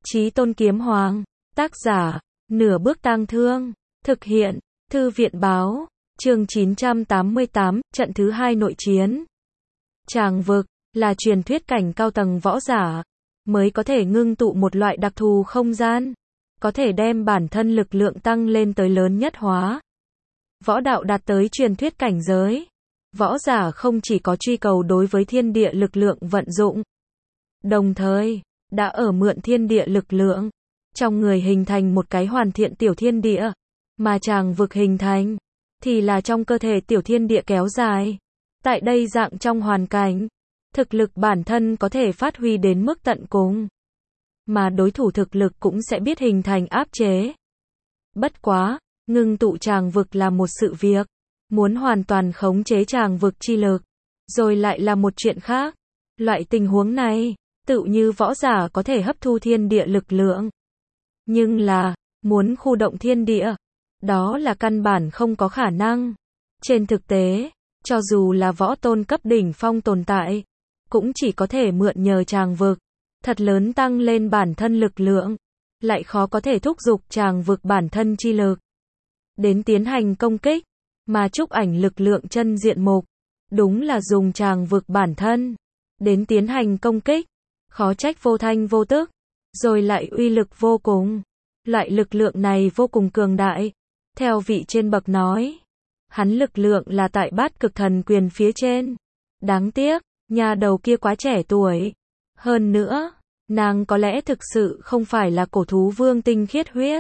Chí Tôn Kiếm Hoàng. Tác giả, Nửa Bước Tang Thương. Thực hiện, Thư viện báo. Chương 988, trận thứ 2 nội chiến. Tràng vực, là truyền thuyết cảnh cao tầng võ giả, mới có thể ngưng tụ một loại đặc thù không gian, có thể đem bản thân lực lượng tăng lên tới lớn nhất hóa. Võ đạo đạt tới truyền thuyết cảnh giới. Võ giả không chỉ có truy cầu đối với thiên địa lực lượng vận dụng, đồng thời, đã ở mượn thiên địa lực lượng, trong người hình thành một cái hoàn thiện tiểu thiên địa, mà tràng vực hình thành, thì là trong cơ thể tiểu thiên địa kéo dài. Tại đây dạng trong hoàn cảnh, thực lực bản thân có thể phát huy đến mức tận cùng, mà đối thủ thực lực cũng sẽ biết hình thành áp chế. Bất quá, ngưng tụ tràng vực là một sự việc, muốn hoàn toàn khống chế tràng vực chi lực, rồi lại là một chuyện khác. Loại tình huống này, tựu như võ giả có thể hấp thu thiên địa lực lượng, nhưng là, muốn khu động thiên địa, đó là căn bản không có khả năng. Trên thực tế, cho dù là võ tôn cấp đỉnh phong tồn tại, cũng chỉ có thể mượn nhờ tràng vực, thật lớn tăng lên bản thân lực lượng, lại khó có thể thúc giục tràng vực bản thân chi lực, đến tiến hành công kích, mà Trúc Ảnh lực lượng chân diện mục, đúng là dùng tràng vực bản thân, đến tiến hành công kích, khó trách vô thanh vô tức, rồi lại uy lực vô cùng. Loại lực lượng này vô cùng cường đại, theo vị trên bậc nói, hắn lực lượng là tại Bát Cực Thần Quyền phía trên. Đáng tiếc, nhà đầu kia quá trẻ tuổi. Hơn nữa, nàng có lẽ thực sự không phải là cổ thú vương tinh khiết huyết,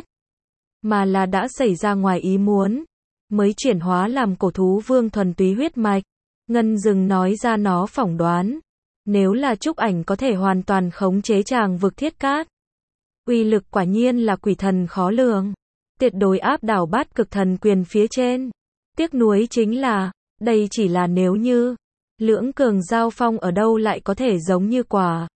mà là đã xảy ra ngoài ý muốn, mới chuyển hóa làm cổ thú vương thuần túy huyết mạch. Ngân Dừng nói ra nó phỏng đoán, nếu là Trúc Ảnh có thể hoàn toàn khống chế tràng vực thiết cát, uy lực quả nhiên là quỷ thần khó lường, tuyệt đối áp đảo Bát Cực Thần Quyền phía trên. Tiếc nuối chính là, đây chỉ là nếu như, lưỡng cường giao phong ở đâu lại có thể giống như quả.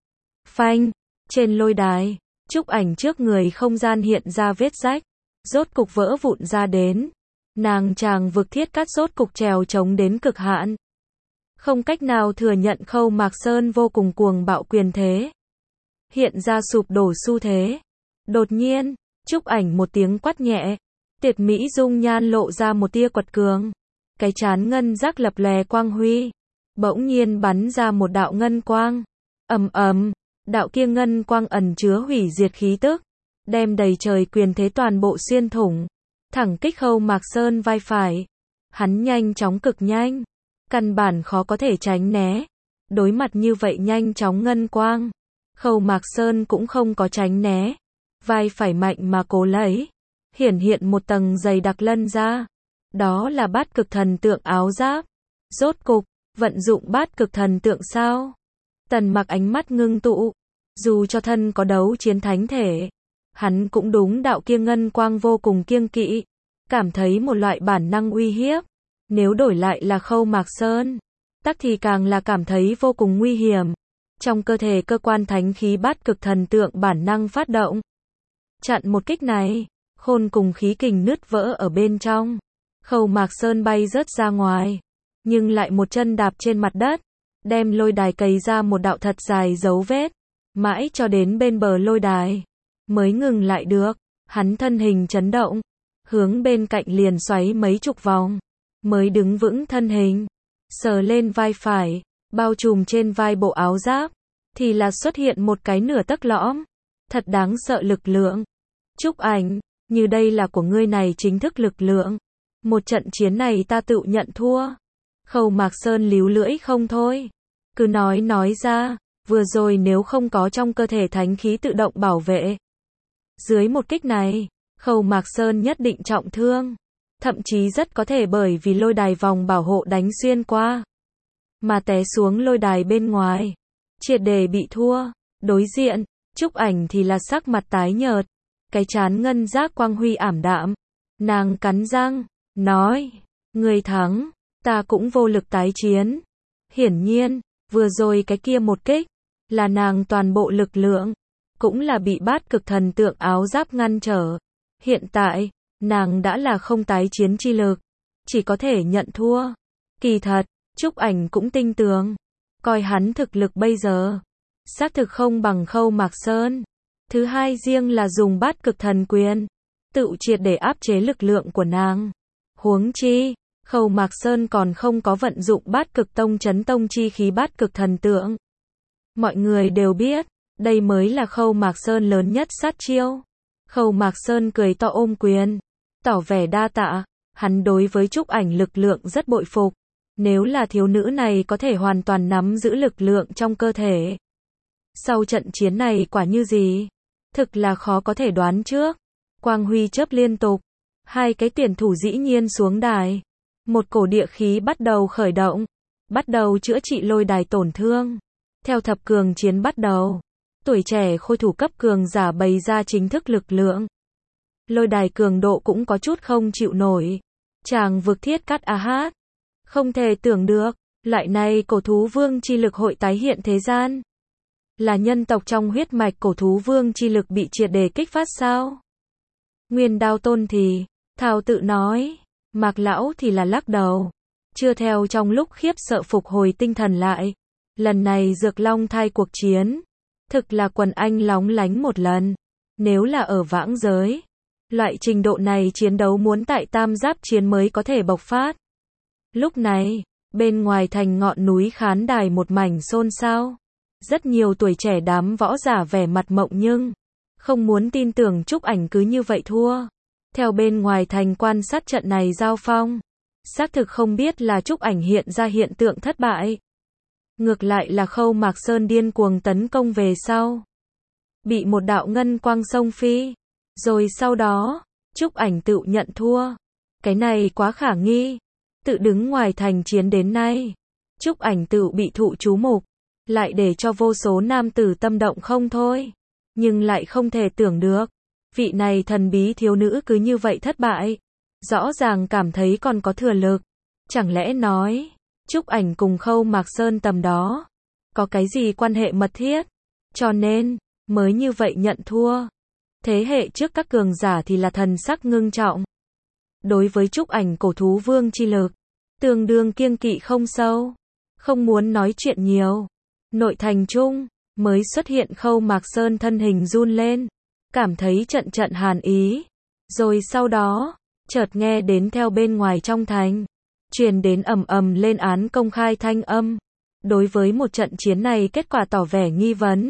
Phanh, trên lôi đài, Trúc Ảnh trước người không gian hiện ra vết rách, rốt cục vỡ vụn ra đến. Nàng tràng vực thiết cát rốt cục trèo chống đến cực hạn, không cách nào thừa nhận Khâu Mạc Sơn vô cùng cuồng bạo quyền thế, hiện ra sụp đổ xu thế. Đột nhiên, Trúc Ảnh một tiếng quát nhẹ, tuyệt mỹ dung nhan lộ ra một tia quật cường, cái trán ngân giác lập lòe quang huy, bỗng nhiên bắn ra một đạo ngân quang. Ầm ầm, đạo kia ngân quang ẩn chứa hủy diệt khí tức, đem đầy trời quyền thế toàn bộ xuyên thủng, thẳng kích Khâu Mạc Sơn vai phải. Hắn nhanh chóng cực nhanh, căn bản khó có thể tránh né. Đối mặt như vậy nhanh chóng ngân quang, Khâu Mạc Sơn cũng không có tránh né, vai phải mạnh mà cố lấy, hiển hiện một tầng dày đặc lân ra. Đó là Bát Cực Thần Tượng áo giáp. Rốt cục, vận dụng Bát Cực Thần Tượng sao? Tần Mặc ánh mắt ngưng tụ, dù cho thân có đấu chiến thánh thể, hắn cũng đúng đạo kia ngân quang vô cùng kiêng kỵ, cảm thấy một loại bản năng uy hiếp. Nếu đổi lại là Khâu Mạc Sơn, tắc thì càng là cảm thấy vô cùng nguy hiểm. Trong cơ thể cơ quan thánh khí Bát Cực Thần Tượng bản năng phát động, chặn một kích này, khôn cùng khí kình nứt vỡ ở bên trong. Khâu Mạc Sơn bay rớt ra ngoài, nhưng lại một chân đạp trên mặt đất, đem lôi đài cày ra một đạo thật dài dấu vết, mãi cho đến bên bờ lôi đài mới ngừng lại được. Hắn thân hình chấn động, hướng bên cạnh liền xoáy mấy chục vòng, mới đứng vững thân hình, sờ lên vai phải, bao trùm trên vai bộ áo giáp, thì là xuất hiện một cái nửa tấc lõm. Thật đáng sợ lực lượng. Trúc Ảnh, như đây là của ngươi này chính thức lực lượng. Một trận chiến này ta tự nhận thua. Khâu Mạc Sơn líu lưỡi không thôi. Cứ nói ra, vừa rồi nếu không có trong cơ thể thánh khí tự động bảo vệ, dưới một kích này, Khâu Mạc Sơn nhất định trọng thương. Thậm chí rất có thể bởi vì lôi đài vòng bảo hộ đánh xuyên qua, mà té xuống lôi đài bên ngoài, triệt để bị thua. Đối diện, Trúc Ảnh thì là sắc mặt tái nhợt, cái trán ngân giác quang huy ảm đạm. Nàng cắn răng, nói, ngươi thắng, ta cũng vô lực tái chiến. Hiển nhiên, vừa rồi cái kia một kích, là nàng toàn bộ lực lượng, cũng là bị Bát Cực Thần Tượng áo giáp ngăn trở. Hiện tại, nàng đã là không tái chiến chi lực, chỉ có thể nhận thua. Kỳ thật, Trúc Ảnh cũng tinh tường, coi hắn thực lực bây giờ, xác thực không bằng Khâu Mạc Sơn, Thứ hai riêng là dùng bát cực thần quyền, tự triệt để áp chế lực lượng của nàng. Huống chi, Khâu Mạc Sơn còn không có vận dụng bát cực tông chấn tông chi khí bát cực thần tượng. Mọi người đều biết, đây mới là Khâu Mạc Sơn lớn nhất sát chiêu. Khâu Mạc Sơn cười to ôm quyền, tỏ vẻ đa tạ, hắn đối với Trúc Ảnh lực lượng rất bội phục. Nếu là thiếu nữ này có thể hoàn toàn nắm giữ lực lượng trong cơ thể. Sau trận chiến này quả như gì? Thực là khó có thể đoán trước. Quang huy chớp liên tục. Hai cái tuyển thủ dĩ nhiên xuống đài. Một cổ địa khí bắt đầu khởi động. Bắt đầu chữa trị lôi đài tổn thương. Theo thập cường chiến bắt đầu. Tuổi trẻ khôi thủ cấp cường giả bày ra chính thức lực lượng. Lôi đài cường độ cũng có chút không chịu nổi. Tràng vực thiết cắt hát. Không thể tưởng được, loại này cổ thú vương chi lực hội tái hiện thế gian. Là nhân tộc trong huyết mạch cổ thú vương chi lực bị triệt để kích phát sao? Nguyên Đao Tôn thì, thào tự nói, Mạc Lão thì là lắc đầu. Chưa theo trong lúc khiếp sợ phục hồi tinh thần lại. Lần này Dược Long thai cuộc chiến. Thực là quần anh lóng lánh một lần. Nếu là ở vãng giới. Loại trình độ này chiến đấu muốn tại tam giáp chiến mới có thể bộc phát. Lúc này, bên ngoài thành ngọn núi khán đài một mảnh xôn xao. Rất nhiều tuổi trẻ đám võ giả vẻ mặt mộng nhưng không muốn tin tưởng Trúc Ảnh cứ như vậy thua. Theo bên ngoài thành quan sát trận này giao phong, xác thực không biết là Trúc Ảnh hiện ra hiện tượng thất bại. Ngược lại là Khâu Mạc Sơn điên cuồng tấn công về sau. Bị một đạo ngân quang xông phi. Rồi sau đó, Trúc Ảnh tự nhận thua. Cái này quá khả nghi. Tự đứng ngoài thành chiến đến nay. Trúc Ảnh tự bị thụ chú mục. Lại để cho vô số nam tử tâm động không thôi. Nhưng lại không thể tưởng được. Vị này thần bí thiếu nữ cứ như vậy thất bại. Rõ ràng cảm thấy còn có thừa lực. Chẳng lẽ nói, Trúc Ảnh cùng Khâu Mạc Sơn tầm đó. Có cái gì quan hệ mật thiết. Cho nên, mới như vậy nhận thua. Thế hệ trước các cường giả thì là thần sắc ngưng trọng. Đối với Trúc Ảnh cổ thú vương chi lực. Tương đương kiêng kỵ không sâu. Không muốn nói chuyện nhiều. Nội thành trung, mới xuất hiện Khâu Mạc Sơn thân hình run lên. Cảm thấy trận trận hàn ý. Rồi sau đó, chợt nghe đến theo bên ngoài trong thành. Truyền đến ầm ầm lên án công khai thanh âm. Đối với một trận chiến này kết quả tỏ vẻ nghi vấn.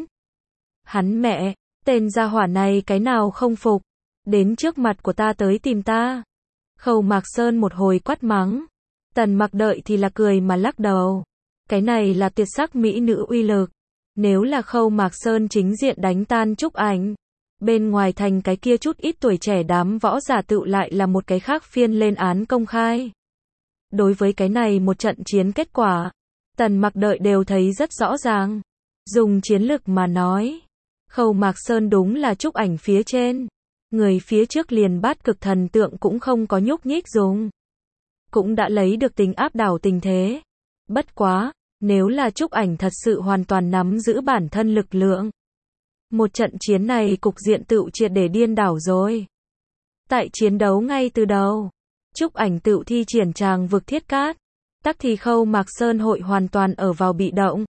Hắn mẹ, tên gia hỏa này cái nào không phục. Đến trước mặt của ta tới tìm ta. Khâu Mạc Sơn một hồi quát mắng. Tần Mặc đợi thì là cười mà lắc đầu. Cái này là tuyệt sắc mỹ nữ uy lực. Nếu là Khâu Mạc Sơn chính diện đánh tan Trúc Ảnh. Bên ngoài thành cái kia chút ít tuổi trẻ đám võ giả tự lại là một cái khác phiên lên án công khai. Đối với cái này một trận chiến kết quả. Tần Mặc đợi đều thấy rất rõ ràng. Dùng chiến lực mà nói. Khâu Mạc Sơn đúng là Trúc Ảnh phía trên. Người phía trước liền bát cực thần tượng cũng không có nhúc nhích dùng. Cũng đã lấy được tính áp đảo tình thế. Bất quá, nếu là Trúc Ảnh thật sự hoàn toàn nắm giữ bản thân lực lượng. Một trận chiến này cục diện tự triệt để điên đảo rồi. Tại chiến đấu ngay từ đầu, Trúc Ảnh tự thi triển tràng vực thiết cát. Tắc thì Khâu Mạc Sơn hội hoàn toàn ở vào bị động.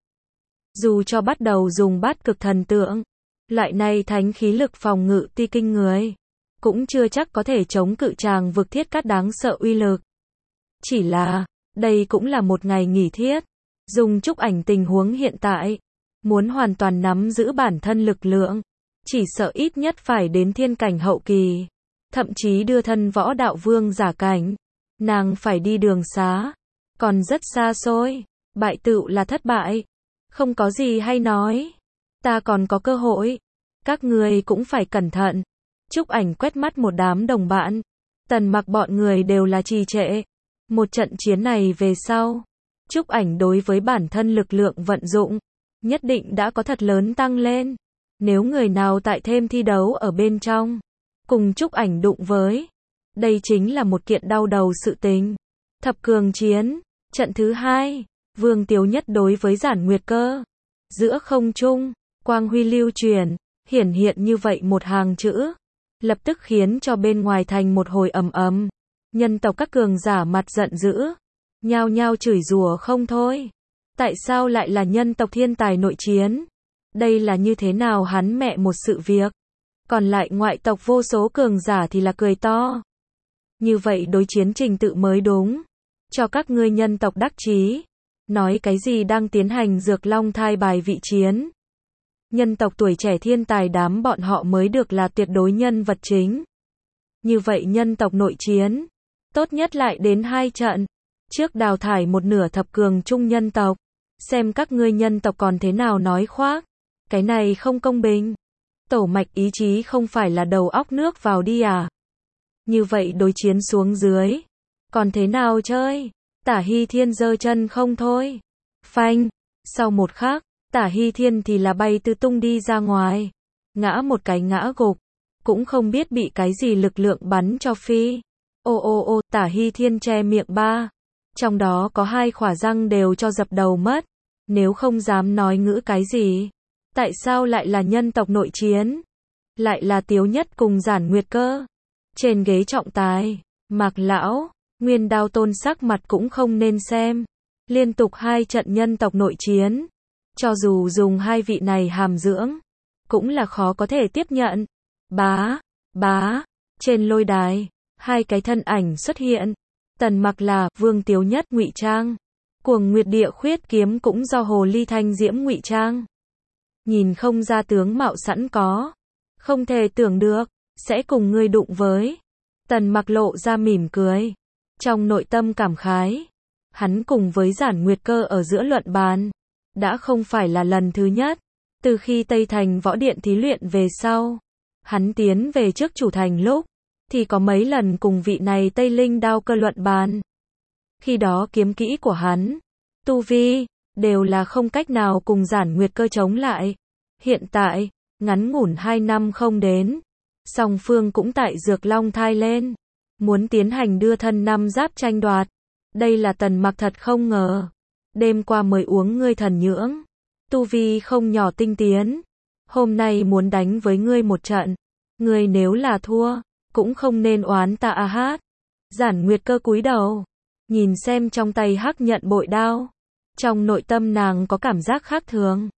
Dù cho bắt đầu dùng bát cực thần tượng. Loại này thánh khí lực phòng ngự ti kinh người. Cũng chưa chắc có thể chống cự tràng vực thiết cát đáng sợ uy lực. Chỉ là, đây cũng là một ngày nghỉ thiết. Dùng Trúc Ảnh tình huống hiện tại. Muốn hoàn toàn nắm giữ bản thân lực lượng. Chỉ sợ ít nhất phải đến thiên cảnh hậu kỳ. Thậm chí đưa thân võ đạo vương giả cảnh. Nàng phải đi đường xá. Còn rất xa xôi. Bại tựu là thất bại. Không có gì hay nói. Ta còn có cơ hội. Các người cũng phải cẩn thận. Trúc Ảnh quét mắt một đám đồng bạn. Tần Mặc bọn người đều là trì trệ. Một trận chiến này về sau. Trúc Ảnh đối với bản thân lực lượng vận dụng. Nhất định đã có thật lớn tăng lên. Nếu người nào tại thêm thi đấu ở bên trong. Cùng Trúc Ảnh đụng với. Đây chính là một kiện đau đầu sự tình. Thập cường chiến. Trận thứ 2. Vương Tiếu Nhất đối với Giản Nguyệt Cơ. Giữa không trung. Quang huy lưu truyền. Hiển hiện như vậy một hàng chữ. Lập tức khiến cho bên ngoài thành một hồi ầm ầm. Nhân tộc các cường giả mặt giận dữ. Nhao nhao chửi rủa không thôi. Tại sao lại là nhân tộc thiên tài nội chiến? Đây là như thế nào hắn mẹ một sự việc. Còn lại ngoại tộc vô số cường giả thì là cười to. Như vậy đối chiến trình tự mới đúng. Cho các ngươi nhân tộc đắc chí. Nói cái gì đang tiến hành dược long thai bài vị chiến. Nhân tộc tuổi trẻ thiên tài đám bọn họ mới được là tuyệt đối nhân vật chính. Như vậy nhân tộc nội chiến. Tốt nhất lại đến 2 trận. Trước đào thải một nửa thập cường trung nhân tộc. Xem các ngươi nhân tộc còn thế nào nói khoác. Cái này không công bình. Tổ mạch ý chí không phải là đầu óc nước vào đi à. Như vậy đối chiến xuống dưới. Còn thế nào chơi? Tả Hy Thiên giơ chân không thôi. Phanh. Sau một khắc, Tả Hy Thiên thì là bay tứ tung đi ra ngoài. Ngã một cái ngã gục. Cũng không biết bị cái gì lực lượng bắn cho phi. Ô, Tả Hy Thiên che miệng ba. Trong đó có 2 khỏa răng đều cho dập đầu mất. Nếu không dám nói ngữ cái gì. Tại sao lại là nhân tộc nội chiến? Lại là Tiếu Nhất cùng Giản Nguyệt Cơ. Trên ghế trọng tài, Mạc Lão, Nguyên Đao Tôn sắc mặt cũng không nên xem. Liên tục 2 trận nhân tộc nội chiến. Cho dù dùng 2 vị này hàm dưỡng, cũng là khó có thể tiếp nhận. Bá, trên lôi đài, 2 cái thân ảnh xuất hiện. Tần Mặc là Vương Tiếu Nhất ngụy trang. Cuồng Nguyệt Địa Khuyết kiếm cũng do Hồ Ly Thanh Diễm ngụy trang. Nhìn không ra tướng mạo sẵn có. Không thể tưởng được, sẽ cùng ngươi đụng với. Tần Mặc lộ ra mỉm cười. Trong nội tâm cảm khái. Hắn cùng với Giản Nguyệt Cơ ở giữa luận bàn. Đã không phải là lần thứ nhất. Từ khi Tây Thành Võ Điện thí luyện về sau. Hắn tiến về trước chủ thành lúc. Thì có mấy lần cùng vị này Tây Linh Đao Cơ luận bàn. Khi đó kiếm kỹ của hắn, tu vi, đều là không cách nào cùng Giản Nguyệt Cơ chống lại. Hiện tại, ngắn ngủn 2 năm không đến. Song phương cũng tại dược long thai lên. Muốn tiến hành đưa thân 5 giáp tranh đoạt. Đây là Tần Mặc thật không ngờ. Đêm qua mới uống ngươi thần nhưỡng. Tu vi không nhỏ tinh tiến. Hôm nay muốn đánh với ngươi một trận. Ngươi nếu là thua, cũng không nên oán ta a hát. Giản Nguyệt Cơ cúi đầu. Nhìn xem trong tay hắc nhận bội đao. Trong nội tâm nàng có cảm giác khác thường.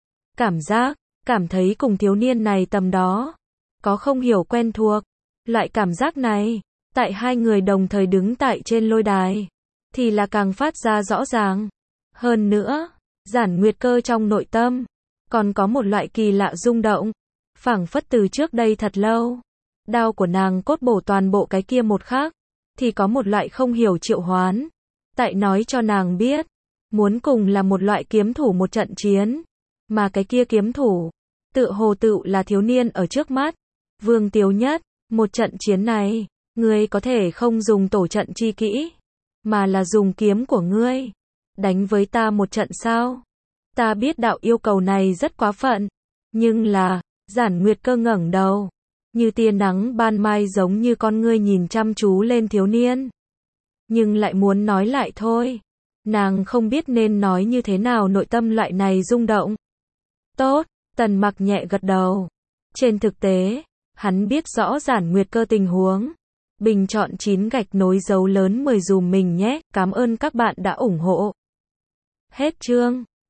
Cảm thấy cùng thiếu niên này tầm đó. Có không hiểu quen thuộc. Loại cảm giác này, tại 2 người đồng thời đứng tại trên lôi đài. Thì là càng phát ra rõ ràng. Hơn nữa, Giản Nguyệt Cơ trong nội tâm. Còn có một loại kỳ lạ rung động. Phảng phất từ trước đây thật lâu. Đao của nàng cốt bổ toàn bộ cái kia một khắc. Thì có một loại không hiểu triệu hoán. Tại nói cho nàng biết. Muốn cùng là một loại kiếm thủ một trận chiến. Mà cái kia kiếm thủ. Tự hồ tự là thiếu niên ở trước mắt. Vương Tiếu Nhất. Một trận chiến này. Ngươi có thể không dùng tổ trận chi kỹ. Mà là dùng kiếm của ngươi. Đánh với ta một trận sao? Ta biết đạo yêu cầu này rất quá phận. Nhưng là. Giản Nguyệt Cơ ngẩng đầu. Như tia nắng ban mai giống như con ngươi nhìn chăm chú lên thiếu niên. Nhưng lại muốn nói lại thôi. Nàng không biết nên nói như thế nào nội tâm loại này rung động. Tốt, Tần Mặc nhẹ gật đầu. Trên thực tế, hắn biết rõ Giản Nguyệt Cơ tình huống. Bình chọn 9 gạch nối dấu lớn 10 dùm mình nhé. Cảm ơn các bạn đã ủng hộ. Hết chương.